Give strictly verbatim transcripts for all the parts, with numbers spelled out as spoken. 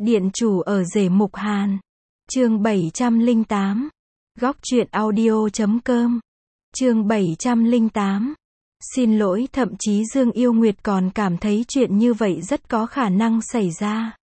Điện chủ ở rể Mục Hàn. Chương bảy trăm lẻ tám. Góc truyện audio chấm com. Chương bảy trăm lẻ tám. Xin lỗi, thậm chí Dương Yêu Nguyệt còn cảm thấy chuyện như vậy rất có khả năng xảy ra.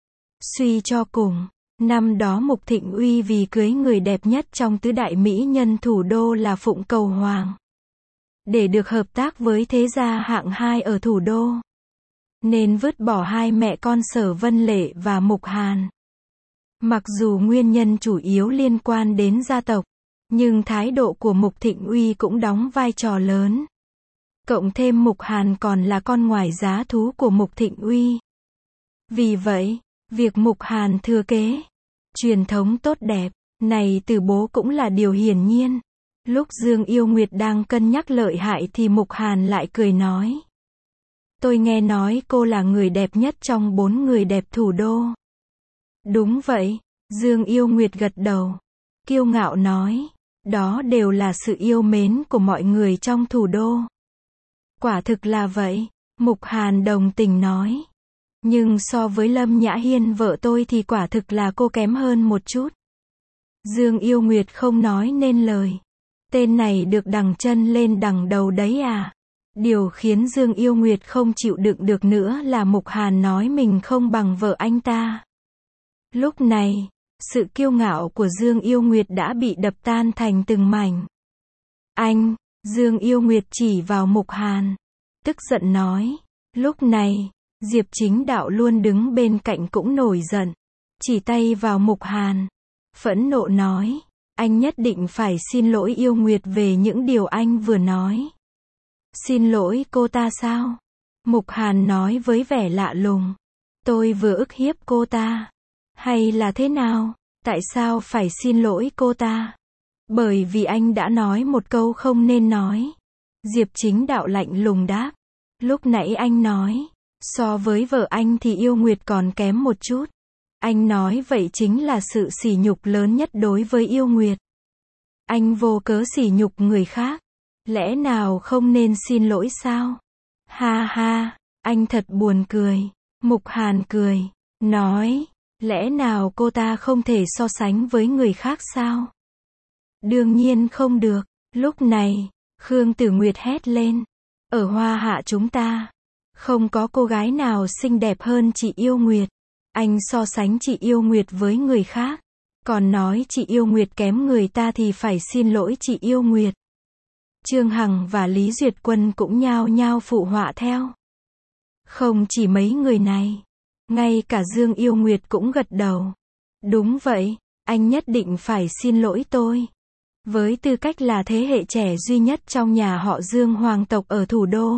Suy cho cùng, năm đó Mục Thịnh Uy vì cưới người đẹp nhất trong tứ đại mỹ nhân thủ đô là Phụng Cầu Hoàng, để được hợp tác với thế gia hạng hai ở thủ đô, nên vứt bỏ hai mẹ con Sở Vân Lệ và Mục Hàn. Mặc dù nguyên nhân chủ yếu liên quan đến gia tộc, nhưng thái độ của Mục Thịnh Uy cũng đóng vai trò lớn. Cộng thêm Mục Hàn còn là con ngoài giá thú của Mục Thịnh Uy. Vì vậy, việc Mục Hàn thừa kế truyền thống tốt đẹp này từ bố cũng là điều hiển nhiên. Lúc Dương Yêu Nguyệt đang cân nhắc lợi hại thì Mục Hàn lại cười nói: Tôi nghe nói cô là người đẹp nhất trong bốn người đẹp thủ đô. Đúng vậy, Dương Yêu Nguyệt gật đầu, kiêu ngạo nói, đó đều là sự yêu mến của mọi người trong thủ đô. Quả thực là vậy, Mục Hàn đồng tình nói. Nhưng so với Lâm Nhã Hiên vợ tôi thì quả thực là cô kém hơn một chút. Dương Yêu Nguyệt không nói nên lời. Tên này được đằng chân lên đằng đầu đấy à? Điều khiến Dương Yêu Nguyệt không chịu đựng được nữa là Mục Hàn nói mình không bằng vợ anh ta. Lúc này, sự kiêu ngạo của Dương Yêu Nguyệt đã bị đập tan thành từng mảnh. Anh, Dương Yêu Nguyệt chỉ vào Mục Hàn, tức giận nói. Lúc này, Diệp Chính Đạo luôn đứng bên cạnh cũng nổi giận, chỉ tay vào Mục Hàn, phẫn nộ nói, anh nhất định phải xin lỗi Yêu Nguyệt về những điều anh vừa nói. Xin lỗi cô ta sao? Mục Hàn nói với vẻ lạ lùng. Tôi vừa ức hiếp cô ta. Hay là thế nào? Tại sao phải xin lỗi cô ta? Bởi vì anh đã nói một câu không nên nói. Diệp Chính Đạo lạnh lùng đáp. Lúc nãy anh nói, so với vợ anh thì Yêu Nguyệt còn kém một chút. Anh nói vậy chính là sự sỉ nhục lớn nhất đối với Yêu Nguyệt. Anh vô cớ sỉ nhục người khác. Lẽ nào không nên xin lỗi sao? Ha ha, anh thật buồn cười. Mục Hàn cười, nói, lẽ nào cô ta không thể so sánh với người khác sao? Đương nhiên không được. Lúc này, Khương Tử Nguyệt hét lên. Ở Hoa Hạ chúng ta, không có cô gái nào xinh đẹp hơn chị Yêu Nguyệt. Anh so sánh chị Yêu Nguyệt với người khác, còn nói chị Yêu Nguyệt kém người ta thì phải xin lỗi chị Yêu Nguyệt. Trương Hằng và Lý Duyệt Quân cũng nhao nhao phụ họa theo. Không chỉ mấy người này, ngay cả Dương Yêu Nguyệt cũng gật đầu. Đúng vậy, anh nhất định phải xin lỗi tôi. Với tư cách là thế hệ trẻ duy nhất trong nhà họ Dương hoàng tộc ở thủ đô.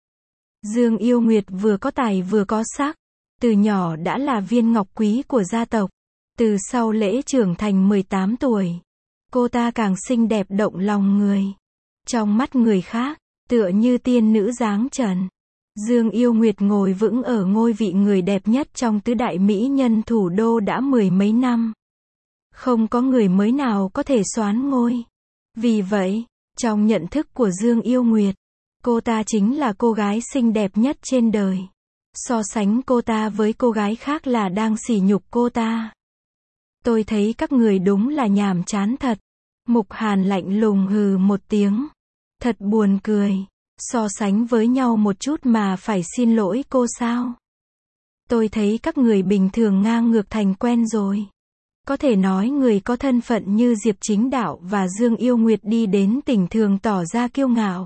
Dương Yêu Nguyệt vừa có tài vừa có sắc, từ nhỏ đã là viên ngọc quý của gia tộc. Từ sau lễ trưởng thành mười tám tuổi, cô ta càng xinh đẹp động lòng người. Trong mắt người khác, tựa như tiên nữ dáng trần. Dương Yêu Nguyệt ngồi vững ở ngôi vị người đẹp nhất trong tứ đại mỹ nhân thủ đô đã mười mấy năm. Không có người mới nào có thể soán ngôi. Vì vậy, trong nhận thức của Dương Yêu Nguyệt, cô ta chính là cô gái xinh đẹp nhất trên đời. So sánh cô ta với cô gái khác là đang sỉ nhục cô ta. Tôi thấy các người đúng là nhàm chán thật. Mục Hàn lạnh lùng hừ một tiếng. Thật buồn cười. So sánh với nhau một chút mà phải xin lỗi cô sao? Tôi thấy các người bình thường ngang ngược thành quen rồi. Có thể nói người có thân phận như Diệp Chính Đạo và Dương Yêu Nguyệt đi đến tỉnh thường tỏ ra kiêu ngạo.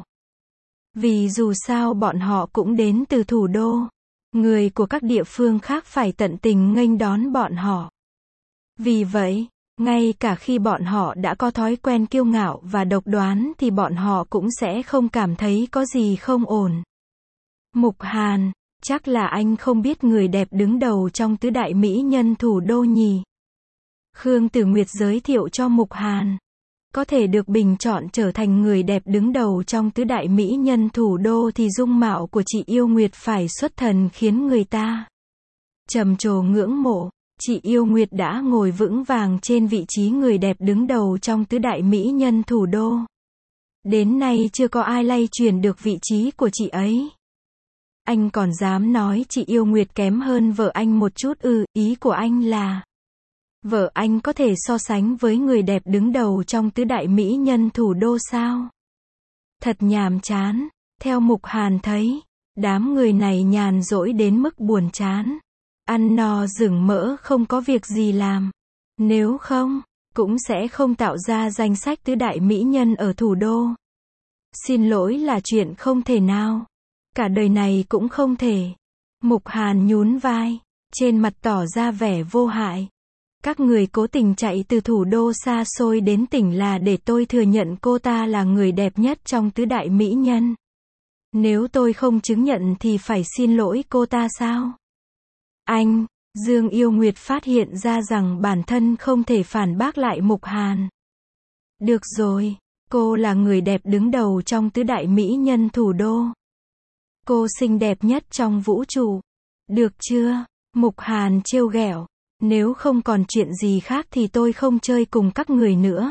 Vì dù sao bọn họ cũng đến từ thủ đô. Người của các địa phương khác phải tận tình nghênh đón bọn họ. Vì vậy, ngay cả khi bọn họ đã có thói quen kiêu ngạo và độc đoán thì bọn họ cũng sẽ không cảm thấy có gì không ổn. Mục Hàn, chắc là anh không biết người đẹp đứng đầu trong tứ đại mỹ nhân thủ đô nhỉ? Khương Tử Nguyệt giới thiệu cho Mục Hàn. Có thể được bình chọn trở thành người đẹp đứng đầu trong tứ đại mỹ nhân thủ đô thì dung mạo của chị Yêu Nguyệt phải xuất thần khiến người ta trầm trồ ngưỡng mộ. Chị Yêu Nguyệt đã ngồi vững vàng trên vị trí người đẹp đứng đầu trong tứ đại mỹ nhân thủ đô. Đến nay chưa có ai lay chuyển được vị trí của chị ấy. Anh còn dám nói chị Yêu Nguyệt kém hơn vợ anh một chút ư? Ý của anh là vợ anh có thể so sánh với người đẹp đứng đầu trong tứ đại mỹ nhân thủ đô sao? Thật nhàm chán. Theo Mục Hàn thấy, đám người này nhàn rỗi đến mức buồn chán. Ăn no rừng mỡ không có việc gì làm. Nếu không, cũng sẽ không tạo ra danh sách tứ đại mỹ nhân ở thủ đô. Xin lỗi là chuyện không thể nào. Cả đời này cũng không thể. Mục Hàn nhún vai, trên mặt tỏ ra vẻ vô hại. Các người cố tình chạy từ thủ đô xa xôi đến tỉnh là để tôi thừa nhận cô ta là người đẹp nhất trong tứ đại mỹ nhân. Nếu tôi không chứng nhận thì phải xin lỗi cô ta sao? Anh, Dương Yêu Nguyệt phát hiện ra rằng bản thân không thể phản bác lại Mục Hàn. Được rồi, cô là người đẹp đứng đầu trong tứ đại mỹ nhân thủ đô. Cô xinh đẹp nhất trong vũ trụ. Được chưa? Mục Hàn trêu ghẹo. Nếu không còn chuyện gì khác thì tôi không chơi cùng các người nữa.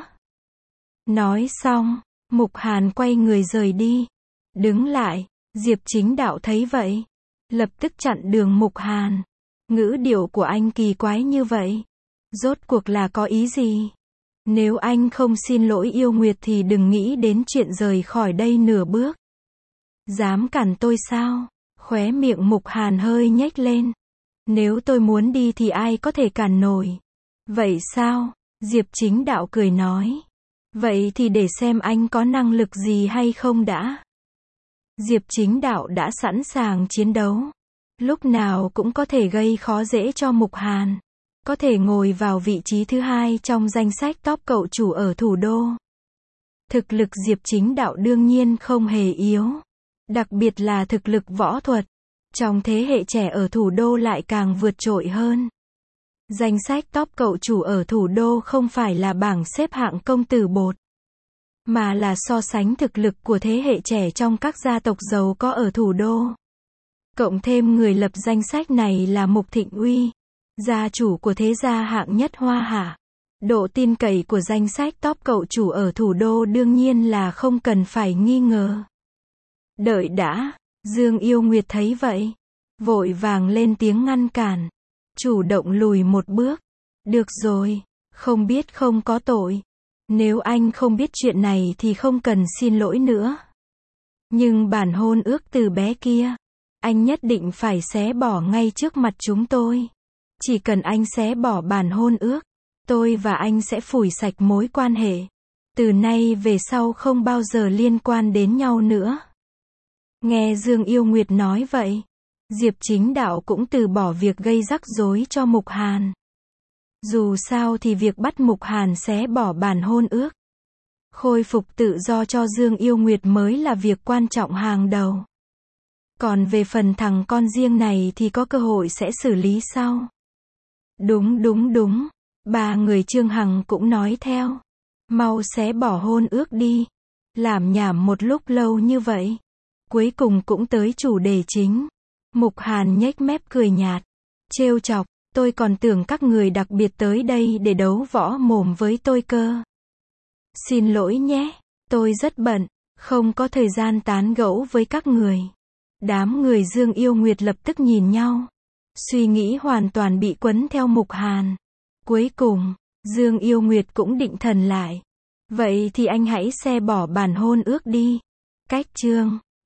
Nói xong, Mục Hàn quay người rời đi. Đứng lại, Diệp Chính Đạo thấy vậy, lập tức chặn đường Mục Hàn. Ngữ điệu của anh kỳ quái như vậy. Rốt cuộc là có ý gì? Nếu anh không xin lỗi Yêu Nguyệt thì đừng nghĩ đến chuyện rời khỏi đây nửa bước. Dám cản tôi sao? Khóe miệng Mục Hàn hơi nhếch lên. Nếu tôi muốn đi thì ai có thể cản nổi? Vậy sao? Diệp Chính Đạo cười nói. Vậy thì để xem anh có năng lực gì hay không đã. Diệp Chính Đạo đã sẵn sàng chiến đấu. Lúc nào cũng có thể gây khó dễ cho Mục Hàn. Có thể ngồi vào vị trí thứ hai trong danh sách top cậu chủ ở thủ đô. Thực lực Diệp Chính Đạo đương nhiên không hề yếu. Đặc biệt là thực lực võ thuật. Trong thế hệ trẻ ở thủ đô lại càng vượt trội hơn. Danh sách top cậu chủ ở thủ đô không phải là bảng xếp hạng công tử bột, mà là so sánh thực lực của thế hệ trẻ trong các gia tộc giàu có ở thủ đô. Cộng thêm người lập danh sách này là Mục Thịnh Uy, gia chủ của thế gia hạng nhất Hoa Hạ. Độ tin cậy của danh sách top cậu chủ ở thủ đô đương nhiên là không cần phải nghi ngờ. Đợi đã, Dương Yêu Nguyệt thấy vậy, vội vàng lên tiếng ngăn cản, chủ động lùi một bước. Được rồi, không biết không có tội. Nếu anh không biết chuyện này thì không cần xin lỗi nữa. Nhưng bản hôn ước từ bé kia, anh nhất định phải xé bỏ ngay trước mặt chúng tôi. Chỉ cần anh xé bỏ bản hôn ước, tôi và anh sẽ phủi sạch mối quan hệ. Từ nay về sau không bao giờ liên quan đến nhau nữa. Nghe Dương Yêu Nguyệt nói vậy, Diệp Chính Đạo cũng từ bỏ việc gây rắc rối cho Mục Hàn. Dù sao thì việc bắt Mục Hàn xé bỏ bản hôn ước, khôi phục tự do cho Dương Yêu Nguyệt mới là việc quan trọng hàng đầu. Còn về phần thằng con riêng này thì có cơ hội sẽ xử lý sau. Đúng đúng đúng, ba người Trương Hằng cũng nói theo. Mau xé bỏ hôn ước đi. Làm nhảm một lúc lâu như vậy, cuối cùng cũng tới chủ đề chính. Mục Hàn nhếch mép cười nhạt, trêu chọc, tôi còn tưởng các người đặc biệt tới đây để đấu võ mồm với tôi cơ. Xin lỗi nhé, tôi rất bận, không có thời gian tán gẫu với các người. Đám người Dương Yêu Nguyệt lập tức nhìn nhau. Suy nghĩ hoàn toàn bị quấn theo Mục Hàn. Cuối cùng, Dương Yêu Nguyệt cũng định thần lại. Vậy thì anh hãy xé bỏ bản hôn ước đi. Cách chương